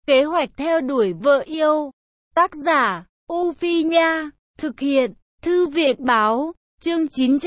Kế hoạch theo đuổi vợ yêu. Tác giả, U Phi Nha. Thực hiện, Thư viện Báo. Chương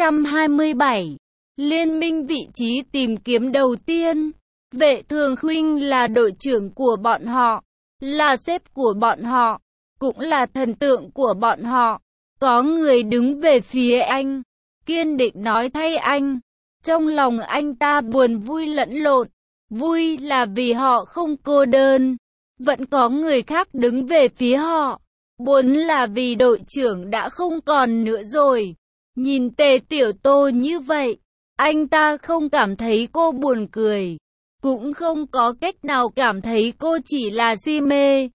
927. Liên minh vị trí tìm kiếm đầu tiên. Vệ Thường Khuynh là đội trưởng của bọn họ, là sếp của bọn họ, cũng là thần tượng của bọn họ. Có người đứng về phía anh, kiên định nói thay anh. Trong lòng anh ta buồn vui lẫn lộn. Vui là vì họ không cô đơn, vẫn có người khác đứng về phía họ. Buồn là vì đội trưởng đã không còn nữa rồi. Nhìn Tề Tiểu Tô như vậy, anh ta không cảm thấy cô buồn cười, cũng không có cách nào cảm thấy cô chỉ là si mê,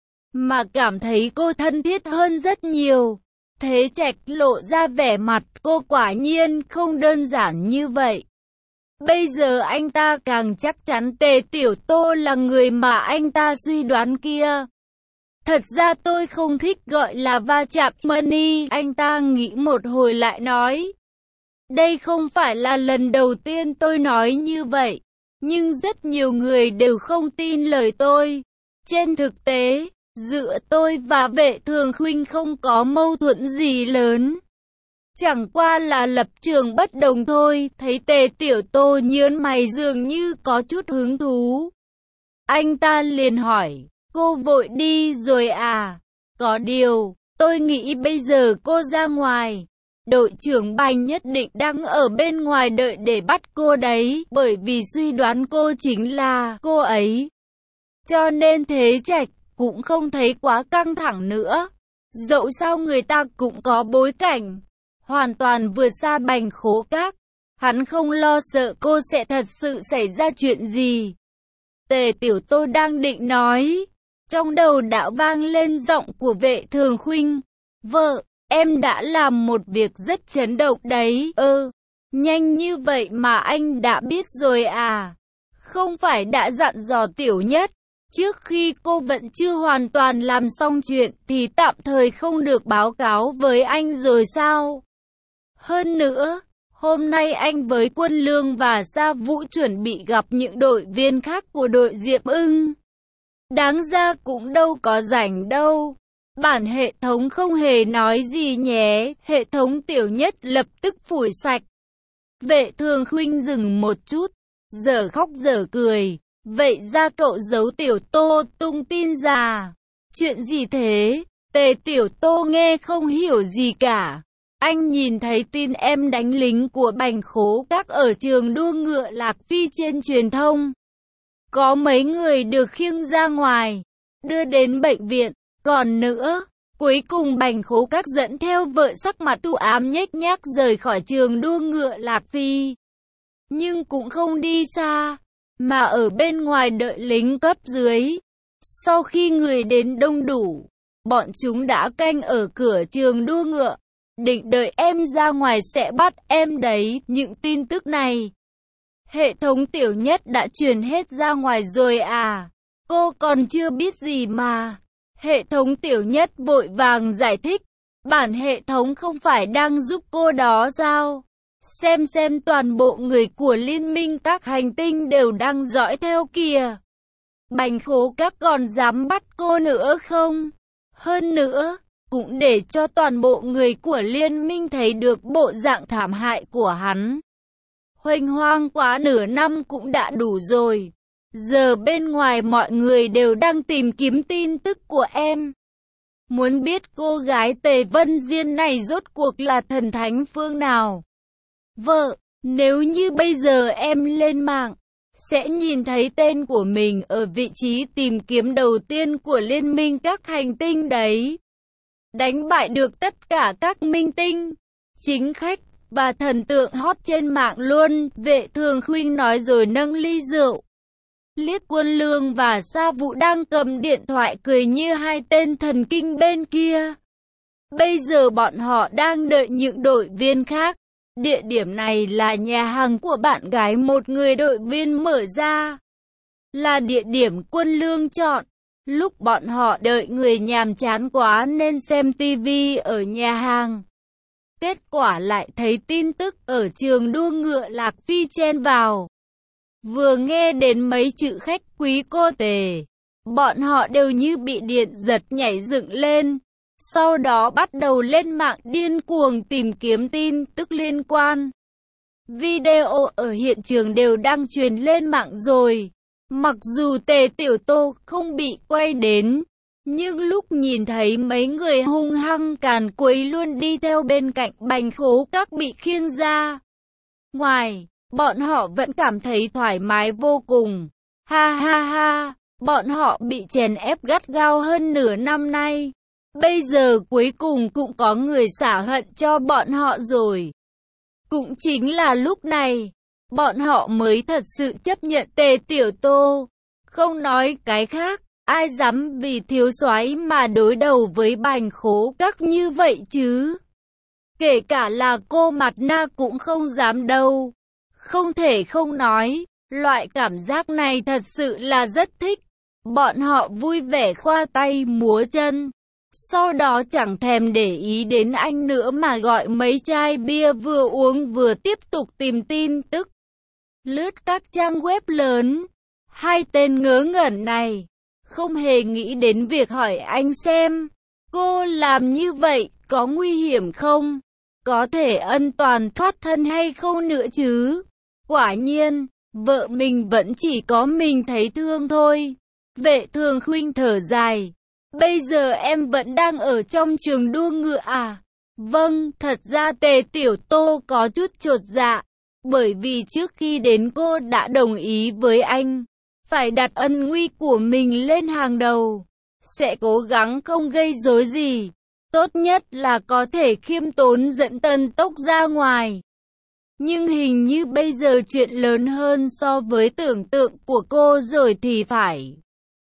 mà cảm thấy cô thân thiết hơn rất nhiều. Thế Trạch lộ ra vẻ mặt cô quả nhiên không đơn giản như vậy. Bây giờ anh ta càng chắc chắn Tề Tiểu Tô là người mà anh ta suy đoán kia. Thật ra tôi không thích gọi là va chạm money, anh ta nghĩ một hồi lại nói. Đây không phải là lần đầu tiên tôi nói như vậy, nhưng rất nhiều người đều không tin lời tôi. Trên thực tế, giữa tôi và Vệ Thường Khuynh không có mâu thuẫn gì lớn. Chẳng qua là lập trường bất đồng thôi. Thấy Tề Tiểu Tô nhớn mày dường như có chút hứng thú, anh ta liền hỏi, cô vội đi rồi à? Có điều, tôi nghĩ bây giờ cô ra ngoài. Đội trưởng Bành nhất định đang ở bên ngoài đợi để bắt cô đấy, bởi vì suy đoán cô chính là cô ấy. Cho nên Thế Trạch cũng không thấy quá căng thẳng nữa. Dẫu sao người ta cũng có bối cảnh, hoàn toàn vượt xa Bành Khố Các. Hắn không lo sợ cô sẽ thật sự xảy ra chuyện gì. Tề Tiểu Tô đang định nói, trong đầu đã vang lên giọng của Vệ Thường Khuynh. Vợ, em đã làm một việc rất chấn động đấy. Nhanh như vậy mà anh đã biết rồi à? Không phải đã dặn dò Tiểu Nhất, trước khi cô vẫn chưa hoàn toàn làm xong chuyện thì tạm thời không được báo cáo với anh rồi sao? Hơn nữa, hôm nay anh với Quân Lương và Sa Vũ chuẩn bị gặp những đội viên khác của đội Diệp Ưng. Đáng ra cũng đâu có rảnh đâu. Bản hệ thống không hề nói gì nhé. Hệ thống Tiểu Nhất lập tức phủi sạch. Vệ Thường Khuynh dừng một chút, dở khóc dở cười. Vậy ra cậu giấu Tiểu Tô tung tin ra. Chuyện gì thế? Tề Tiểu Tô nghe không hiểu gì cả. Anh nhìn thấy tin em đánh lính của Bành Khố Các ở trường đua ngựa Lạc Phi trên truyền thông. Có mấy người được khiêng ra ngoài, đưa đến bệnh viện. Còn nữa, cuối cùng Bành Khố Các dẫn theo vợ sắc mặt u ám nhếch nhác rời khỏi trường đua ngựa Lạc Phi. Nhưng cũng không đi xa, mà ở bên ngoài đợi lính cấp dưới. Sau khi người đến đông đủ, bọn chúng đã canh ở cửa trường đua ngựa, định đợi em ra ngoài sẽ bắt em đấy. Những tin tức này, hệ thống Tiểu Nhất đã truyền hết ra ngoài rồi à? Cô còn chưa biết gì mà. Hệ thống Tiểu Nhất vội vàng giải thích. Bản hệ thống không phải đang giúp cô đó sao? Xem toàn bộ người của liên minh các hành tinh đều đang dõi theo kìa. Bành Khố Các còn dám bắt cô nữa không? Hơn nữa, cũng để cho toàn bộ người của liên minh thấy được bộ dạng thảm hại của hắn. Huênh hoang quá nửa năm cũng đã đủ rồi. Giờ bên ngoài mọi người đều đang tìm kiếm tin tức của em. Muốn biết cô gái Tề Vân Diên này rốt cuộc là thần thánh phương nào? Vợ, nếu như bây giờ em lên mạng, sẽ nhìn thấy tên của mình ở vị trí tìm kiếm đầu tiên của liên minh các hành tinh đấy. Đánh bại được tất cả các minh tinh, chính khách và thần tượng hot trên mạng luôn. Vệ Thường Khuynh nói rồi nâng ly rượu. Liếc Quân Lương và Sa Vũ đang cầm điện thoại cười như hai tên thần kinh bên kia. Bây giờ bọn họ đang đợi những đội viên khác. Địa điểm này là nhà hàng của bạn gái một người đội viên mở ra. Là địa điểm Quân Lương chọn. Lúc bọn họ đợi người nhàm chán quá nên xem tivi ở nhà hàng. Kết quả lại thấy tin tức ở trường đua ngựa Lạc Phi chen vào. Vừa nghe đến mấy chữ khách quý cô Tề, bọn họ đều như bị điện giật nhảy dựng lên. Sau đó bắt đầu lên mạng điên cuồng tìm kiếm tin tức liên quan. Video ở hiện trường đều đang truyền lên mạng rồi. Mặc dù Tề Tiểu Tô không bị quay đến, nhưng lúc nhìn thấy mấy người hung hăng càn quấy luôn đi theo bên cạnh Bành Khố Các bị khiêng ra ngoài, bọn họ vẫn cảm thấy thoải mái vô cùng. Ha ha ha, bọn họ bị chèn ép gắt gao hơn nửa năm nay. Bây giờ cuối cùng cũng có người xả hận cho bọn họ rồi. Cũng chính là lúc này, bọn họ mới thật sự chấp nhận Tề Tiểu Tô. Không nói cái khác, ai dám vì thiếu soái mà đối đầu với Bành Khố Các như vậy chứ? Kể cả là cô Mặt Na cũng không dám đâu. Không thể không nói, loại cảm giác này thật sự là rất thích. Bọn họ vui vẻ khoa tay múa chân. Sau đó chẳng thèm để ý đến anh nữa mà gọi mấy chai bia vừa uống vừa tiếp tục tìm tin tức. Lướt các trang web lớn. Hai tên ngớ ngẩn này không hề nghĩ đến việc hỏi anh xem cô làm như vậy có nguy hiểm không? Có thể an toàn thoát thân hay không nữa chứ? Quả nhiên, vợ mình vẫn chỉ có mình thấy thương thôi. Vệ Thường Khuynh thở dài. Bây giờ em vẫn đang ở trong trường đua ngựa à? Vâng, thật ra Tề Tiểu Tô có chút chột dạ. Bởi vì trước khi đến cô đã đồng ý với anh. Phải đặt ân nguy của mình lên hàng đầu. Sẽ cố gắng không gây rối gì. Tốt nhất là có thể khiêm tốn dẫn Tân Tốc ra ngoài. Nhưng hình như bây giờ chuyện lớn hơn so với tưởng tượng của cô rồi thì phải.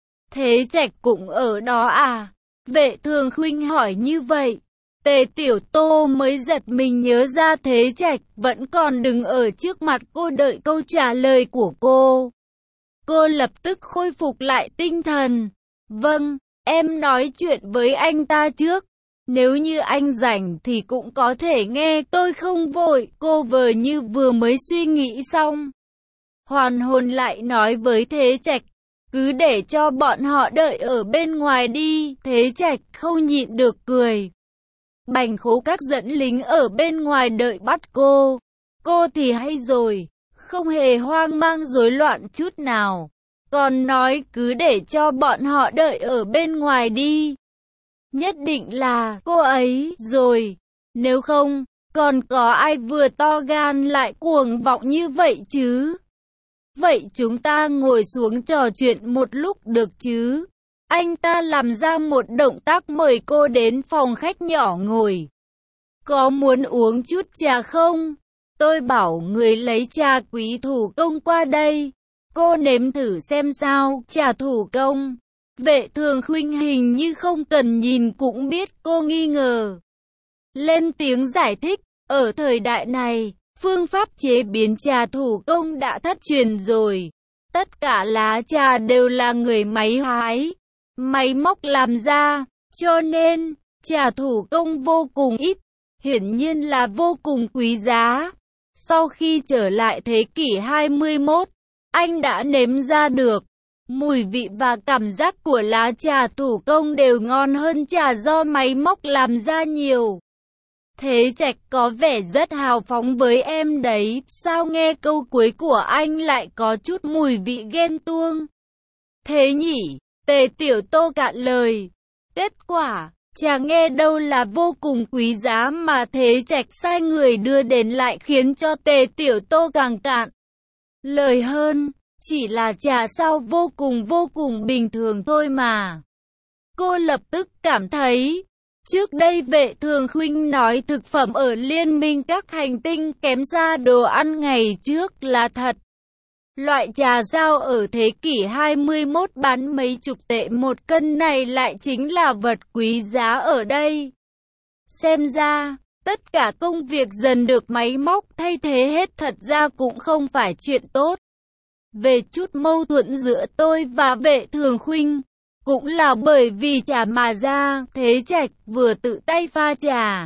Thế Trạch cũng ở đó à? Vệ Thường Khuynh hỏi như vậy. Tề Tiểu Tô mới giật mình nhớ ra Thế Trạch vẫn còn đứng ở trước mặt cô đợi câu trả lời của cô. Cô lập tức khôi phục lại tinh thần. Vâng, em nói chuyện với anh ta trước. Nếu như anh rảnh thì cũng có thể nghe, tôi không vội. Cô như vừa mới suy nghĩ xong. Hoàn hồn lại nói với Thế Trạch. Cứ để cho bọn họ đợi ở bên ngoài đi. Thế Trạch không nhịn được cười. Bành Khố Các dẫn lính ở bên ngoài đợi bắt cô. Cô thì hay rồi, không hề hoang mang rối loạn chút nào. Còn nói cứ để cho bọn họ đợi ở bên ngoài đi. Nhất định là cô ấy rồi. Nếu không, còn có ai vừa to gan lại cuồng vọng như vậy chứ? Vậy chúng ta ngồi xuống trò chuyện một lúc được chứ? Anh ta làm ra một động tác mời cô đến phòng khách nhỏ ngồi. Có muốn uống chút trà không? Tôi bảo người lấy trà quý thủ công qua đây. Cô nếm thử xem sao, trà thủ công. Vệ Thường Khuynh hình như không cần nhìn cũng biết cô nghi ngờ. Lên tiếng giải thích, ở thời đại này, phương pháp chế biến trà thủ công đã thất truyền rồi. Tất cả lá trà đều là người máy hái, máy móc làm ra, cho nên, trà thủ công vô cùng ít, hiển nhiên là vô cùng quý giá. Sau khi trở lại thế kỷ 21, anh đã nếm ra được. Mùi vị và cảm giác của lá trà thủ công đều ngon hơn trà do máy móc làm ra nhiều. Thế Trạch có vẻ rất hào phóng với em đấy, sao nghe câu cuối của anh lại có chút mùi vị ghen tuông? Thế nhỉ? Tề Tiểu Tô cạn lời. Kết quả, trà nghe đâu là vô cùng quý giá mà Thế Trạch sai người đưa đến lại khiến cho Tề Tiểu Tô càng cạn lời hơn. Chỉ là trà sao vô cùng bình thường thôi mà. Cô lập tức cảm thấy, trước đây Vệ Thường Khuynh nói thực phẩm ở Liên minh các hành tinh kém xa đồ ăn ngày trước là thật. Loại trà sao ở thế kỷ 21 bán mấy chục tệ một cân này lại chính là vật quý giá ở đây. Xem ra, tất cả công việc dần được máy móc thay thế hết thật ra cũng không phải chuyện tốt. Về chút mâu thuẫn giữa tôi và Vệ Thường Khuynh, cũng là bởi vì trà mà ra. Thế Trạch vừa tự tay pha trà,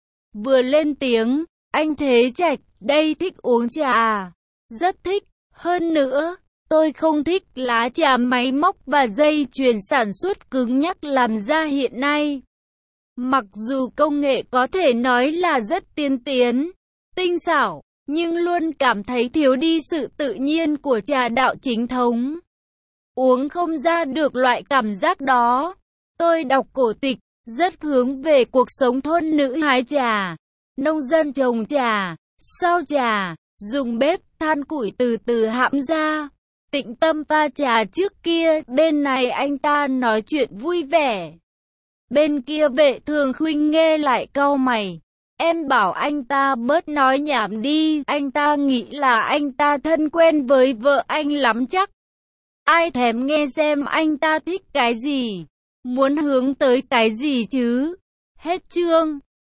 vừa lên tiếng, anh Thế Trạch, đây thích uống trà à? Rất thích, hơn nữa, Tôi không thích lá trà máy móc và dây chuyền sản xuất cứng nhắc làm ra hiện nay. Mặc dù công nghệ có thể nói là rất tiên tiến, tinh xảo, nhưng luôn cảm thấy thiếu đi sự tự nhiên của trà đạo chính thống. Uống không ra được loại cảm giác đó. Tôi đọc cổ tịch, rất hướng về cuộc sống thôn nữ hái trà, nông dân trồng trà, sao trà, dùng bếp than củi từ từ hãm ra, tĩnh tâm pha trà. Trước kia, bên này anh ta nói chuyện vui vẻ. Bên kia Vệ Thường Khuynh nghe lại cau mày. Em bảo anh ta bớt nói nhảm đi, anh ta nghĩ là anh ta thân quen với vợ anh lắm chắc. Ai thèm nghe xem anh ta thích cái gì, muốn hướng tới cái gì chứ. Hết chương.